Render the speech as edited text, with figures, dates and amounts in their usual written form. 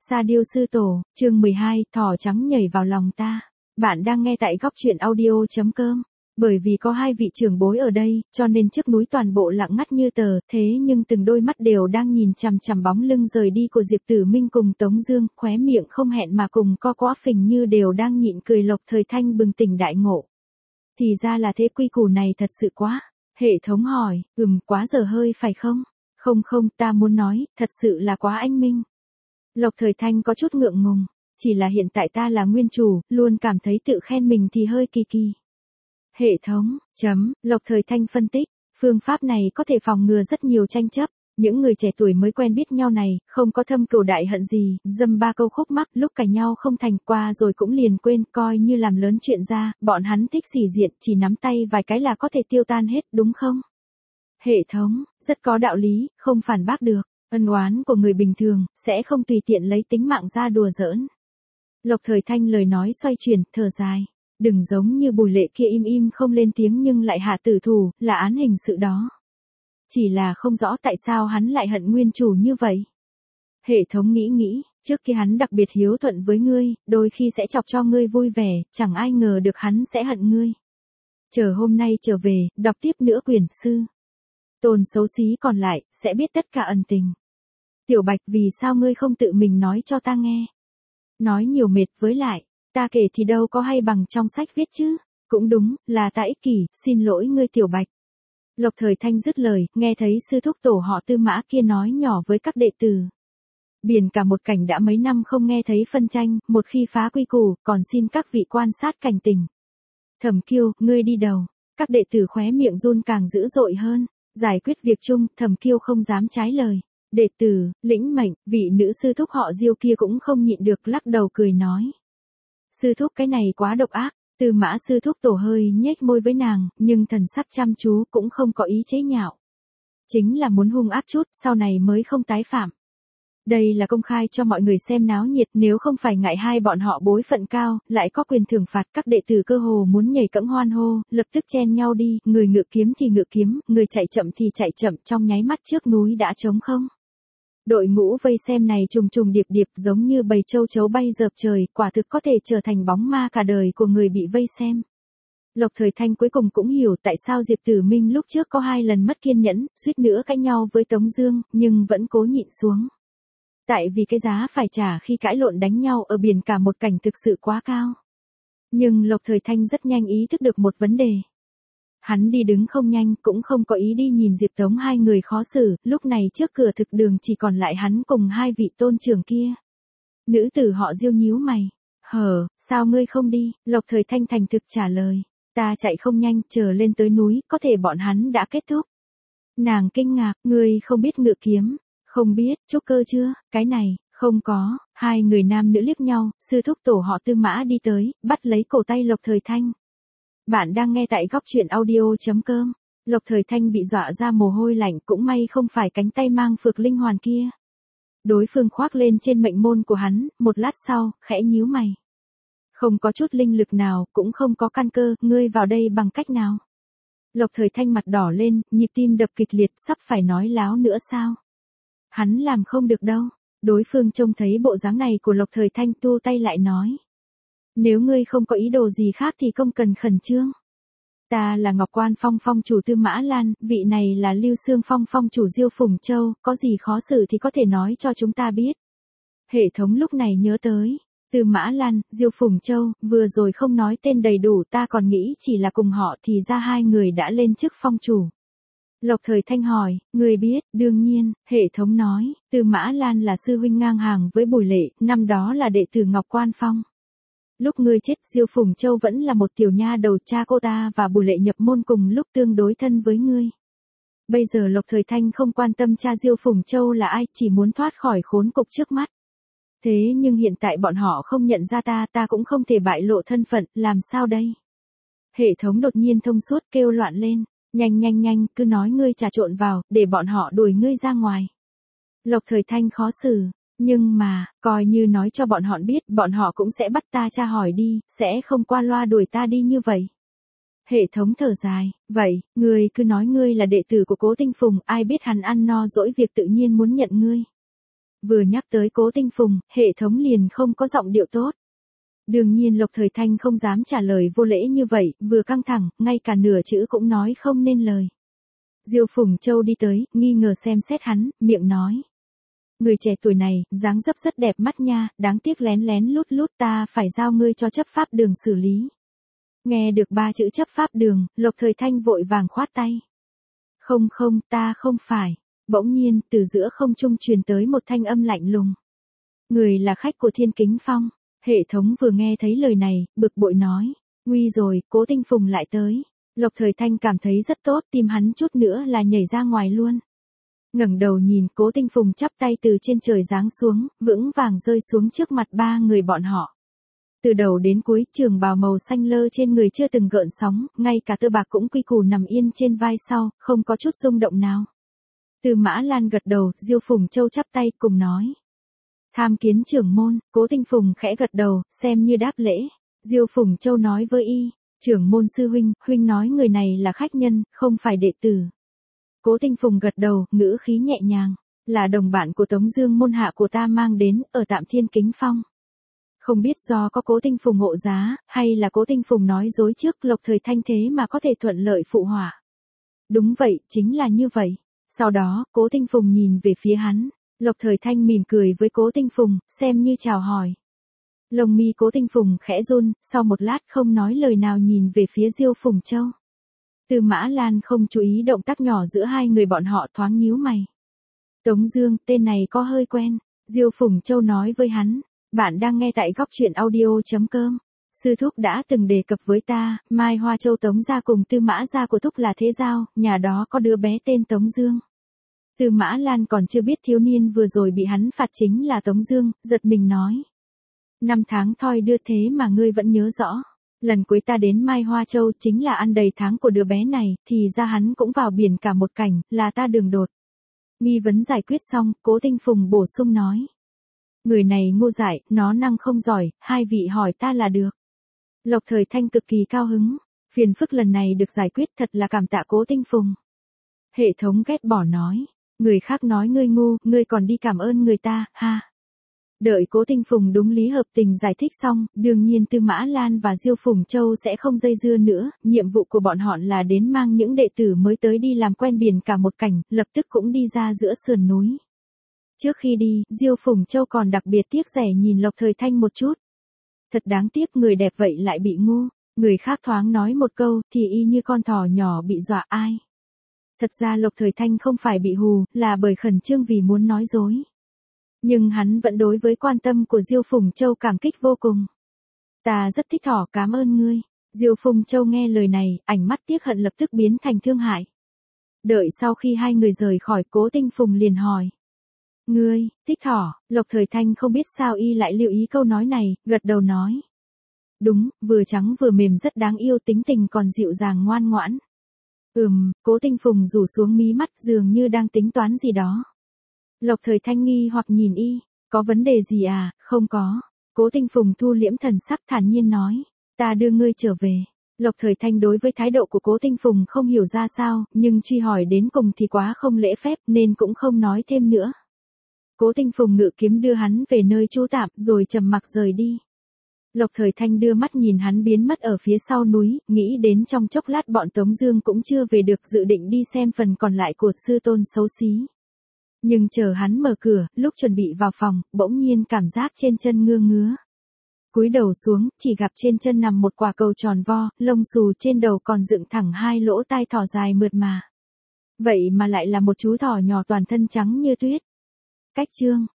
Sa Diêu Sư Tổ, chương 12, thỏ trắng nhảy vào lòng ta. Bạn đang nghe tại góc truyện audio.com. Bởi vì có hai vị trưởng bối ở đây, cho nên trước núi toàn bộ lặng ngắt như tờ, thế nhưng từng đôi mắt đều đang nhìn chằm chằm bóng lưng rời đi của Diệp Tử Minh cùng Tống Dương, khóe miệng không hẹn mà cùng co quắp phình như đều đang nhịn cười. Lộc Thời Thanh bừng tỉnh đại ngộ. Thì ra là thế, quy củ này thật sự quá. Hệ thống hỏi, quá dở hơi phải không? Không, ta muốn nói, thật sự là quá anh minh. Lộc Thời Thanh có chút ngượng ngùng, chỉ là hiện tại ta là nguyên chủ, luôn cảm thấy tự khen mình thì hơi kỳ kỳ. Hệ thống, Lộc Thời Thanh phân tích, phương pháp này có thể phòng ngừa rất nhiều tranh chấp. Những người trẻ tuổi mới quen biết nhau này, không có thâm cừu đại hận gì, dăm ba câu khúc mắc lúc cãi nhau không thành qua rồi cũng liền quên, coi như làm lớn chuyện ra, bọn hắn thích sĩ diện, chỉ nắm tay vài cái là có thể tiêu tan hết, đúng không? Hệ thống, rất có đạo lý, không phản bác được. Ân oán của người bình thường, sẽ không tùy tiện lấy tính mạng ra đùa giỡn. Lộc Thời Thanh lời nói xoay chuyển, thở dài. Đừng giống như Bùi Lệ kia im không lên tiếng nhưng lại hạ tử thủ, là án hình sự đó. Chỉ là không rõ tại sao hắn lại hận nguyên chủ như vậy. Hệ thống nghĩ, trước khi hắn đặc biệt hiếu thuận với ngươi, đôi khi sẽ chọc cho ngươi vui vẻ, chẳng ai ngờ được hắn sẽ hận ngươi. Chờ hôm nay trở về, đọc tiếp nữa quyển sư. Tồn xấu xí còn lại, sẽ biết tất cả ẩn tình. Tiểu Bạch, vì sao ngươi không tự mình nói cho ta nghe? Nói nhiều mệt, với lại, ta kể thì đâu có hay bằng trong sách viết chứ. Cũng đúng, là ta ích kỷ, xin lỗi ngươi Tiểu Bạch. Lộc Thời Thanh dứt lời, nghe thấy sư thúc tổ họ Tư Mã kia nói nhỏ với các đệ tử. Biển cả một cảnh đã mấy năm không nghe thấy phân tranh, một khi phá quy củ, còn xin các vị quan sát cảnh tình. Thẩm Kiêu, ngươi đi đầu. Các đệ tử khóe miệng run càng dữ dội hơn. Giải quyết việc chung, Thẩm Kiêu không dám trái lời. Đệ tử, lĩnh mệnh, vị nữ sư thúc họ Diêu kia cũng không nhịn được lắc đầu cười nói. Sư thúc cái này quá độc ác. Tư Mã sư thúc tổ hơi nhếch môi với nàng, nhưng thần sắc chăm chú cũng không có ý chế nhạo. Chính là muốn hung ác chút, sau này mới không tái phạm. Đây là công khai cho mọi người xem náo nhiệt, nếu không phải ngại hai bọn họ bối phận cao, lại có quyền thưởng phạt, các đệ tử cơ hồ muốn nhảy cẫng hoan hô, lập tức chen nhau đi, người ngự kiếm thì ngự kiếm, người chạy chậm thì chạy chậm, trong nháy mắt trước núi đã trống không. Đội ngũ vây xem này trùng trùng điệp điệp giống như bầy châu chấu bay dợp trời, quả thực có thể trở thành bóng ma cả đời của người bị vây xem. Lộc Thời Thanh cuối cùng cũng hiểu tại sao Diệp Tử Minh lúc trước có 2 lần mất kiên nhẫn, suýt nữa cãi nhau với Tống Dương, nhưng vẫn cố nhịn xuống. Tại vì cái giá phải trả khi cãi lộn đánh nhau ở biển cả một cảnh thực sự quá cao. Nhưng Lộc Thời Thanh rất nhanh ý thức được một vấn đề. Hắn đi đứng không nhanh, cũng không có ý đi nhìn Diệp Tống hai người khó xử, lúc này trước cửa thực đường chỉ còn lại hắn cùng 2 vị tôn trưởng kia. Nữ tử họ Diêu nhíu mày. Sao ngươi không đi? Lộc Thời Thanh thành thực trả lời. Ta chạy không nhanh, chờ lên tới núi, có thể bọn hắn đã kết thúc. Nàng kinh ngạc, ngươi không biết ngự kiếm. Không biết, trúc cơ chưa? Cái này, không có. 2 người nam nữ liếc nhau, sư thúc tổ họ Tư Mã đi tới, bắt lấy cổ tay Lộc Thời Thanh. Bạn đang nghe tại góc truyện audio.com. Lộc Thời Thanh bị dọa ra mồ hôi lạnh, cũng may không phải cánh tay mang phược linh hoàn kia. Đối phương khoác lên trên mệnh môn của hắn, một lát sau, khẽ nhíu mày. Không có chút linh lực nào, cũng không có căn cơ, ngươi vào đây bằng cách nào? Lộc Thời Thanh mặt đỏ lên, nhịp tim đập kịch liệt, sắp phải nói láo nữa sao? Hắn làm không được đâu. Đối phương trông thấy bộ dáng này của Lộc Thời Thanh tu tay lại nói. Nếu ngươi không có ý đồ gì khác thì không cần khẩn trương. Ta là Ngọc Quan Phong phong chủ Tư Mã Lan, vị này là Lưu Xương Phong phong chủ Diêu Phùng Châu, có gì khó xử thì có thể nói cho chúng ta biết. Hệ thống lúc này nhớ tới. Tư Mã Lan, Diêu Phùng Châu, vừa rồi không nói tên đầy đủ, ta còn nghĩ chỉ là cùng họ thì ra 2 người đã lên chức phong chủ. Lộc Thời Thanh hỏi, người biết, đương nhiên, hệ thống nói, Tư Mã Lan là sư huynh ngang hàng với Bùi Lệ, năm đó là đệ tử Ngọc Quan Phong. Lúc ngươi chết, Diêu Phùng Châu vẫn là một tiểu nha đầu, cha cô ta và Bùi Lệ nhập môn cùng lúc tương đối thân với ngươi. Bây giờ Lộc Thời Thanh không quan tâm cha Diêu Phùng Châu là ai, chỉ muốn thoát khỏi khốn cục trước mắt. Thế nhưng hiện tại bọn họ không nhận ra ta cũng không thể bại lộ thân phận, làm sao đây? Hệ thống đột nhiên thông suốt kêu loạn lên. Nhanh, cứ nói ngươi trà trộn vào, để bọn họ đuổi ngươi ra ngoài. Lộc Thời Thanh khó xử, nhưng mà, coi như nói cho bọn họ biết, bọn họ cũng sẽ bắt ta tra hỏi đi, sẽ không qua loa đuổi ta đi như vậy. Hệ thống thở dài, vậy, ngươi cứ nói ngươi là đệ tử của Cố Tinh Phùng, ai biết hắn ăn no dỗi việc tự nhiên muốn nhận ngươi. Vừa nhắc tới Cố Tinh Phùng, hệ thống liền không có giọng điệu tốt. Đương nhiên Lộc Thời Thanh không dám trả lời vô lễ như vậy, vừa căng thẳng, ngay cả nửa chữ cũng nói không nên lời. Diêu Phùng Châu đi tới, nghi ngờ xem xét hắn, miệng nói. Người trẻ tuổi này, dáng dấp rất đẹp mắt nha, đáng tiếc lén lén lút lút ta phải giao ngươi cho chấp pháp đường xử lý. Nghe được 3 chữ chấp pháp đường, Lộc Thời Thanh vội vàng khoát tay. Không không, ta không phải. Bỗng nhiên, từ giữa không trung truyền tới một thanh âm lạnh lùng. Người là khách của Thiên Kính Phong. Hệ thống vừa nghe thấy lời này, bực bội nói. Nguy rồi, Cố Tinh Phùng lại tới. Lộc Thời Thanh cảm thấy rất tốt, tim hắn chút nữa là nhảy ra ngoài luôn. Ngẩng đầu nhìn, Cố Tinh Phùng chắp tay từ trên trời giáng xuống, vững vàng rơi xuống trước mặt 3 người bọn họ. Từ đầu đến cuối, trường bào màu xanh lơ trên người chưa từng gợn sóng, ngay cả tơ bạc cũng quy củ nằm yên trên vai sau, không có chút rung động nào. Tư Mã Lan gật đầu, Diêu Phùng Châu chắp tay cùng nói. Tham kiến trưởng môn. Cố Tinh Phùng khẽ gật đầu, xem như đáp lễ. Diêu Phùng Châu nói với y, trưởng môn sư huynh, huynh nói người này là khách nhân, không phải đệ tử. Cố Tinh Phùng gật đầu, ngữ khí nhẹ nhàng, là đồng bạn của Tống Dương môn hạ của ta mang đến, ở tạm Thiên Kính Phong. Không biết do có Cố Tinh Phùng hộ giá, hay là Cố Tinh Phùng nói dối trước, Lộc Thời Thanh thế mà có thể thuận lợi phụ họa. Đúng vậy, chính là như vậy. Sau đó, Cố Tinh Phùng nhìn về phía hắn. Lộc Thời Thanh mỉm cười với Cố Tinh Phùng, xem như chào hỏi. Lông mi Cố Tinh Phùng khẽ run, sau một lát không nói lời nào nhìn về phía Diêu Phùng Châu. Tư Mã Lan không chú ý động tác nhỏ giữa hai người bọn họ, thoáng nhíu mày. Tống Dương, tên này có hơi quen. Diêu Phùng Châu nói với hắn, bạn đang nghe tại góc truyện audio.com. Sư thúc đã từng đề cập với ta, Mai Hoa Châu Tống gia cùng Tư Mã gia của thúc là thế giao, nhà đó có đứa bé tên Tống Dương. Tư Mã Lan còn chưa biết thiếu niên vừa rồi bị hắn phạt chính là Tống Dương, giật mình nói. 5 tháng thoi đưa thế mà ngươi vẫn nhớ rõ. Lần cuối ta đến Mai Hoa Châu chính là ăn đầy tháng của đứa bé này, thì ra hắn cũng vào biển cả một cảnh, là ta đường đột. Nghi vấn giải quyết xong, Cố Tinh Phùng bổ sung nói. Người này ngu dại, nó năng không giỏi, hai vị hỏi ta là được. Lộc Thời Thanh cực kỳ cao hứng, phiền phức lần này được giải quyết, thật là cảm tạ Cố Tinh Phùng. Hệ thống ghét bỏ nói. Người khác nói ngươi ngu, ngươi còn đi cảm ơn người ta, ha. Đợi Cố Tinh Phùng đúng lý hợp tình giải thích xong, đương nhiên Tư Mã Lan và Diêu Phùng Châu sẽ không dây dưa nữa, nhiệm vụ của bọn họ là đến mang những đệ tử mới tới đi làm quen biển cả một cảnh, lập tức cũng đi ra giữa sườn núi. Trước khi đi, Diêu Phùng Châu còn đặc biệt tiếc rẻ nhìn Lộc Thời Thanh một chút. Thật đáng tiếc, người đẹp vậy lại bị ngu, người khác thoáng nói một câu thì y như con thỏ nhỏ bị dọa ai. Thật ra Lộc Thời Thanh không phải bị hù, là bởi khẩn trương vì muốn nói dối. Nhưng hắn vẫn đối với quan tâm của Diêu Phùng Châu cảm kích vô cùng. Ta rất thích thỏ, cảm ơn ngươi. Diêu Phùng Châu nghe lời này, ánh mắt tiếc hận lập tức biến thành thương hại. Đợi sau khi hai người rời khỏi, Cố Tinh Phùng liền hỏi. Ngươi, thích thỏ? Lộc Thời Thanh không biết sao y lại lưu ý câu nói này, gật đầu nói. Đúng, vừa trắng vừa mềm rất đáng yêu, tính tình còn dịu dàng ngoan ngoãn. Cố Tinh Phùng rủ xuống mí mắt dường như đang tính toán gì đó. Lộc Thời Thanh nghi hoặc nhìn y, có vấn đề gì à? Không có. Cố Tinh Phùng thu liễm thần sắc thản nhiên nói, ta đưa ngươi trở về. Lộc Thời Thanh đối với thái độ của Cố Tinh Phùng không hiểu ra sao, nhưng truy hỏi đến cùng thì quá không lễ phép nên cũng không nói thêm nữa. Cố Tinh Phùng ngự kiếm đưa hắn về nơi trú tạm rồi trầm mặc rời đi. Lộc Thời Thanh đưa mắt nhìn hắn biến mất ở phía sau núi, nghĩ đến trong chốc lát bọn Tống Dương cũng chưa về được, dự định đi xem phần còn lại của sư tôn xấu xí. Nhưng chờ hắn mở cửa, lúc chuẩn bị vào phòng, bỗng nhiên cảm giác trên chân ngứa ngứa. Cúi đầu xuống, chỉ gặp trên chân nằm một quả cầu tròn vo, lông xù trên đầu còn dựng thẳng hai lỗ tai thỏ dài mượt mà. Vậy mà lại là một chú thỏ nhỏ toàn thân trắng như tuyết. Cách chương